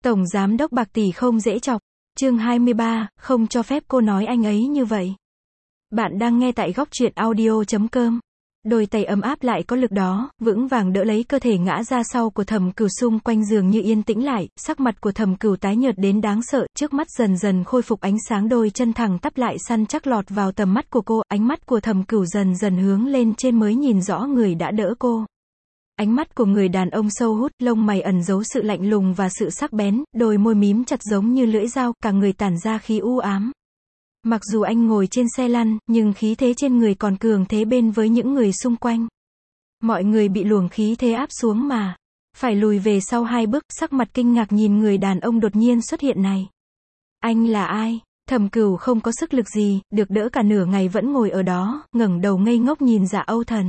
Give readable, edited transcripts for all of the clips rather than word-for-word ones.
Tổng giám đốc bạc tỷ không dễ chọc. Chương 23, không cho phép cô nói anh ấy như vậy. Bạn đang nghe tại góc truyện audio.com. Đôi tay ấm áp lại có lực đó, vững vàng đỡ lấy cơ thể ngã ra sau của Thẩm Cửu, xung quanh giường như yên tĩnh lại, sắc mặt của Thẩm Cửu tái nhợt đến đáng sợ, trước mắt dần dần khôi phục ánh sáng, đôi chân thẳng tắp lại săn chắc lọt vào tầm mắt của cô, ánh mắt của Thẩm Cửu dần dần hướng lên trên mới nhìn rõ người đã đỡ cô. Ánh mắt của người đàn ông sâu hút, lông mày ẩn giấu sự lạnh lùng và sự sắc bén, đôi môi mím chặt giống như lưỡi dao, cả người tản ra khí u ám. Mặc dù anh ngồi trên xe lăn, nhưng khí thế trên người còn cường thế bên với những người xung quanh. Mọi người bị luồng khí thế áp xuống mà phải lùi về sau 2 bước, sắc mặt kinh ngạc nhìn người đàn ông đột nhiên xuất hiện này. Anh là ai? Thẩm Cửu không có sức lực gì, được đỡ cả nửa ngày vẫn ngồi ở đó, ngẩng đầu ngây ngốc nhìn Dạ Âu Thần.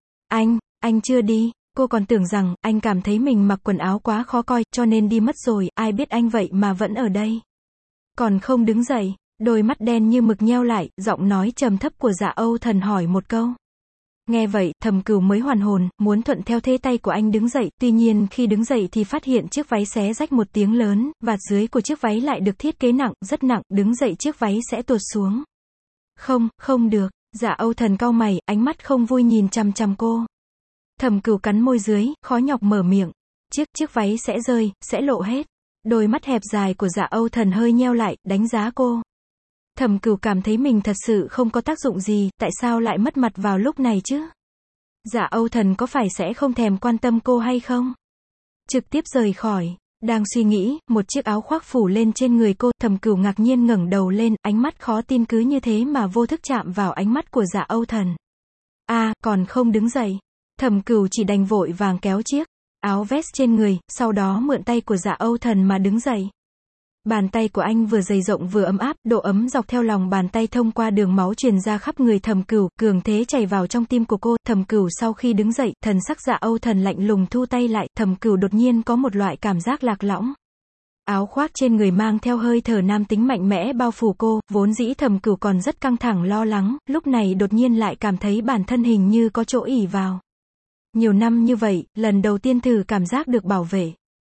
Anh chưa đi. Cô còn tưởng rằng, anh cảm thấy mình mặc quần áo quá khó coi, cho nên đi mất rồi, ai biết anh vậy mà vẫn ở đây. Còn không đứng dậy, đôi mắt đen như mực nheo lại, giọng nói trầm thấp của Dạ Âu Thần hỏi một câu. Nghe vậy, Thẩm Cửu mới hoàn hồn, muốn thuận theo thế tay của anh đứng dậy, tuy nhiên khi đứng dậy thì phát hiện chiếc váy xé rách một tiếng lớn, vạt dưới của chiếc váy lại được thiết kế nặng, rất nặng, đứng dậy chiếc váy sẽ tuột xuống. Không được, Dạ Âu Thần cau mày, ánh mắt không vui nhìn chằm chằm cô. Thẩm Cửu cắn môi dưới, khó nhọc mở miệng. Chiếc váy sẽ rơi, sẽ lộ hết. Đôi mắt hẹp dài của Dạ Âu Thần hơi nheo lại, đánh giá cô. Thẩm Cửu cảm thấy mình thật sự không có tác dụng gì, tại sao lại mất mặt vào lúc này chứ? Dạ Âu Thần có phải sẽ không thèm quan tâm cô hay không? Trực tiếp rời khỏi. Đang suy nghĩ, một chiếc áo khoác phủ lên trên người cô, Thẩm Cửu ngạc nhiên ngẩng đầu lên, ánh mắt khó tin cứ như thế mà vô thức chạm vào ánh mắt của Dạ Âu Thần. Còn không đứng dậy. Thẩm Cửu chỉ đành vội vàng kéo chiếc áo vest trên người, sau đó mượn tay của Dạ Âu Thần mà đứng dậy. Bàn tay của anh vừa dày rộng vừa ấm áp, độ ấm dọc theo lòng bàn tay thông qua đường máu truyền ra khắp người Thẩm Cửu, cường thế chảy vào trong tim của cô. Thẩm Cửu sau khi đứng dậy, thần sắc Dạ Âu Thần lạnh lùng thu tay lại, Thẩm Cửu đột nhiên có một loại cảm giác lạc lõng. Áo khoác trên người mang theo hơi thở nam tính mạnh mẽ bao phủ cô, vốn dĩ Thẩm Cửu còn rất căng thẳng lo lắng, lúc này đột nhiên lại cảm thấy bản thân hình như có chỗ ỷ vào. Nhiều năm như vậy, lần đầu tiên thử cảm giác được bảo vệ.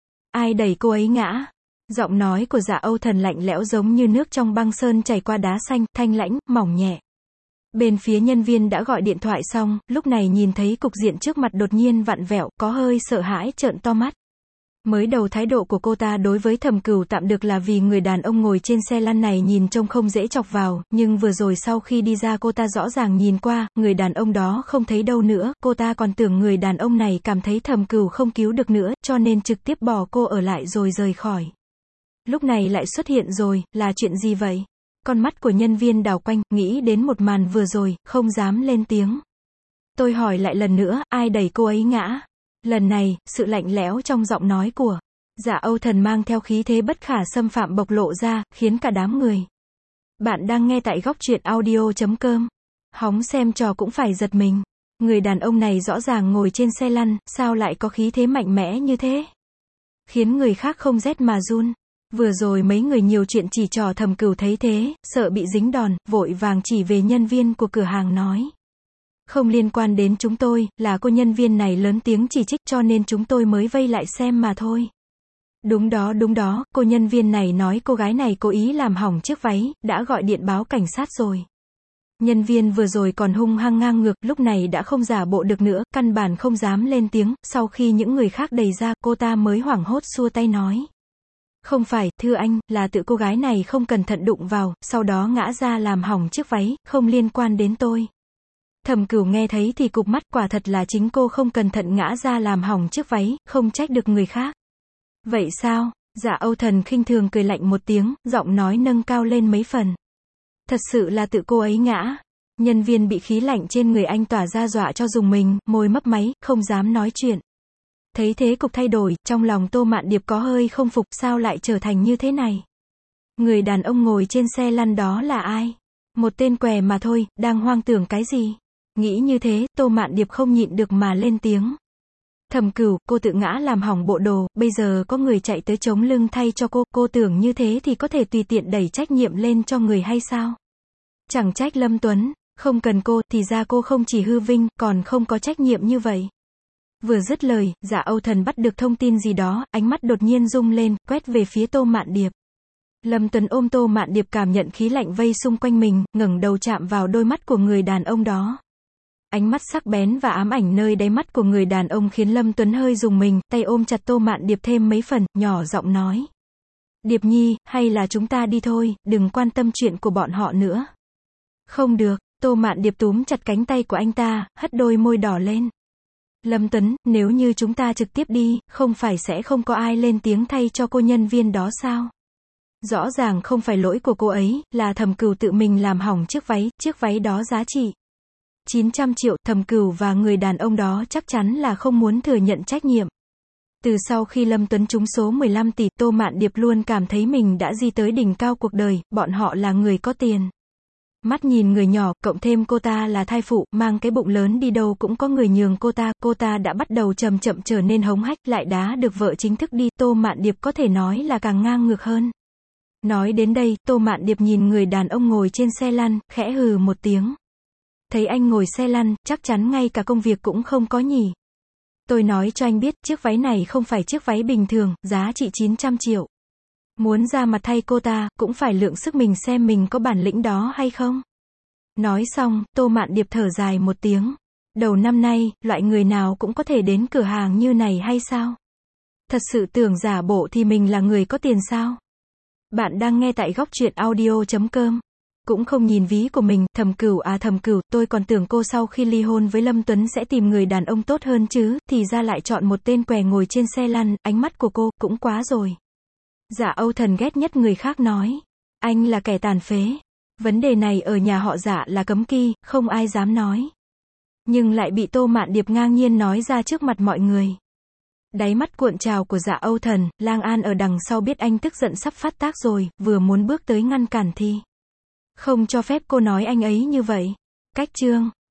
Ai đẩy cô ấy ngã? Giọng nói của Dạ Âu Thần lạnh lẽo giống như nước trong băng sơn chảy qua đá xanh, thanh lãnh, mỏng nhẹ. Bên phía nhân viên đã gọi điện thoại xong, lúc này nhìn thấy cục diện trước mặt đột nhiên vặn vẹo, có hơi sợ hãi trợn to mắt. Mới đầu thái độ của cô ta đối với Thẩm Cửu tạm được là vì người đàn ông ngồi trên xe lăn này nhìn trông không dễ chọc vào, nhưng vừa rồi sau khi đi ra cô ta rõ ràng nhìn qua, người đàn ông đó không thấy đâu nữa, cô ta còn tưởng người đàn ông này cảm thấy Thẩm Cửu không cứu được nữa, cho nên trực tiếp bỏ cô ở lại rồi rời khỏi. Lúc này lại xuất hiện rồi, là chuyện gì vậy? Con mắt của nhân viên đảo quanh, nghĩ đến một màn vừa rồi, không dám lên tiếng. Tôi hỏi lại lần nữa, ai đẩy cô ấy ngã? Lần này, sự lạnh lẽo trong giọng nói của Dạ Âu Thần mang theo khí thế bất khả xâm phạm bộc lộ ra, khiến cả đám người. Bạn đang nghe tại góc truyện audio.com. Hóng xem trò cũng phải giật mình. Người đàn ông này rõ ràng ngồi trên xe lăn, sao lại có khí thế mạnh mẽ như thế? Khiến người khác không rét mà run. Vừa rồi mấy người nhiều chuyện chỉ trò Thẩm Cửu thấy thế, sợ bị dính đòn, vội vàng chỉ về nhân viên của cửa hàng nói. Không liên quan đến chúng tôi, là cô nhân viên này lớn tiếng chỉ trích cho nên chúng tôi mới vây lại xem mà thôi. Đúng đó, cô nhân viên này nói cô gái này cố ý làm hỏng chiếc váy, đã gọi điện báo cảnh sát rồi. Nhân viên vừa rồi còn hung hăng ngang ngược, lúc này đã không giả bộ được nữa, căn bản không dám lên tiếng, sau khi những người khác đẩy ra, cô ta mới hoảng hốt xua tay nói. Không phải, thưa anh, là tự cô gái này không cẩn thận đụng vào, sau đó ngã ra làm hỏng chiếc váy, không liên quan đến tôi. Thẩm Cửu nghe thấy thì cụp mắt, quả thật là chính cô không cẩn thận ngã ra làm hỏng chiếc váy, không trách được người khác. Vậy sao? Dạ Âu Thần khinh thường cười lạnh một tiếng, giọng nói nâng cao lên mấy phần. Thật sự là tự cô ấy ngã. Nhân viên bị khí lạnh trên người anh tỏa ra dọa cho dùng mình, môi mấp máy, không dám nói chuyện. Thấy thế cục thay đổi, trong lòng Tô Mạn Điệp có hơi không phục, sao lại trở thành như thế này? Người đàn ông ngồi trên xe lăn đó là ai? Một tên què mà thôi, đang hoang tưởng cái gì? Nghĩ như thế, Tô Mạn Điệp không nhịn được mà lên tiếng. Thẩm Cửu, cô tự ngã làm hỏng bộ đồ, bây giờ có người chạy tới chống lưng thay cho cô tưởng như thế thì có thể tùy tiện đẩy trách nhiệm lên cho người hay sao? Chẳng trách Lâm Tuấn, không cần cô, thì ra cô không chỉ hư vinh, còn không có trách nhiệm như vậy. Vừa dứt lời, Dạ Âu Thần bắt được thông tin gì đó, ánh mắt đột nhiên rung lên, quét về phía Tô Mạn Điệp. Lâm Tuấn ôm Tô Mạn Điệp cảm nhận khí lạnh vây xung quanh mình, ngẩng đầu chạm vào đôi mắt của người đàn ông đó. Ánh mắt sắc bén và ám ảnh nơi đáy mắt của người đàn ông khiến Lâm Tuấn hơi rùng mình, tay ôm chặt Tô Mạn Điệp thêm mấy phần, nhỏ giọng nói. Điệp Nhi, hay là chúng ta đi thôi, đừng quan tâm chuyện của bọn họ nữa. Không được, Tô Mạn Điệp túm chặt cánh tay của anh ta, hất đôi môi đỏ lên. Lâm Tuấn, nếu như chúng ta trực tiếp đi, không phải sẽ không có ai lên tiếng thay cho cô nhân viên đó sao? Rõ ràng không phải lỗi của cô ấy, là Thẩm Cửu tự mình làm hỏng chiếc váy đó giá trị 900 triệu, Thẩm Cửu và người đàn ông đó chắc chắn là không muốn thừa nhận trách nhiệm. Từ sau khi Lâm Tuấn trúng số 15 tỷ, Tô Mạn Điệp luôn cảm thấy mình đã đi tới đỉnh cao cuộc đời, bọn họ là người có tiền. Mắt nhìn người nhỏ, cộng thêm cô ta là thai phụ, mang cái bụng lớn đi đâu cũng có người nhường cô ta đã bắt đầu chậm chậm trở nên hống hách, lại đá được vợ chính thức đi, Tô Mạn Điệp có thể nói là càng ngang ngược hơn. Nói đến đây, Tô Mạn Điệp nhìn người đàn ông ngồi trên xe lăn, khẽ hừ một tiếng. Thấy anh ngồi xe lăn, chắc chắn ngay cả công việc cũng không có nhỉ. Tôi nói cho anh biết, chiếc váy này không phải chiếc váy bình thường, giá trị 900 triệu. Muốn ra mặt thay cô ta, cũng phải lượng sức mình xem mình có bản lĩnh đó hay không. Nói xong, Tô Mạn Điệp thở dài một tiếng. Đầu năm nay, loại người nào cũng có thể đến cửa hàng như này hay sao? Thật sự tưởng giả bộ thì mình là người có tiền sao? Bạn đang nghe tại góc truyện audio.com. Cũng không nhìn ví của mình, Thẩm Cửu, tôi còn tưởng cô sau khi ly hôn với Lâm Tuấn sẽ tìm người đàn ông tốt hơn chứ, thì ra lại chọn một tên què ngồi trên xe lăn, ánh mắt của cô, cũng quá rồi. Dạ Âu Thần ghét nhất người khác nói. Anh là kẻ tàn phế. Vấn đề này ở nhà họ Dạ là cấm kỵ, không ai dám nói. Nhưng lại bị Tô Mạn Điệp ngang nhiên nói ra trước mặt mọi người. Đáy mắt cuộn trào của Dạ Âu Thần, Lang An ở đằng sau biết anh tức giận sắp phát tác rồi, vừa muốn bước tới ngăn cản thì không cho phép cô nói anh ấy như vậy. Cách chương